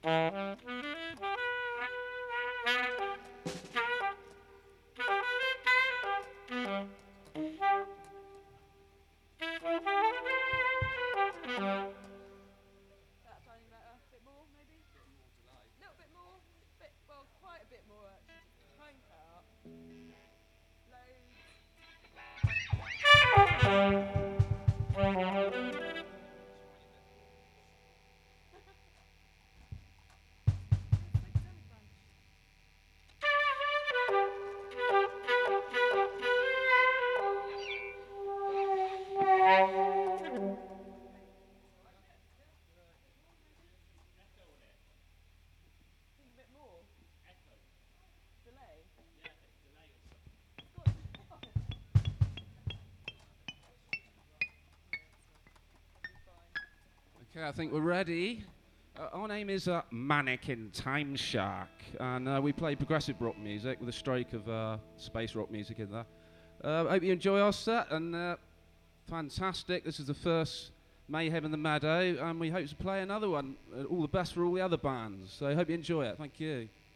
Okay, I think we're ready. Our name is Mannequin Time Shark, and we play progressive rock music with a streak of space rock music in there. I hope you enjoy our set, and fantastic. This is the first Mayhem in the Meadow, and we hope to play another one. All the best for all the other bands. So I hope you enjoy it. Thank you.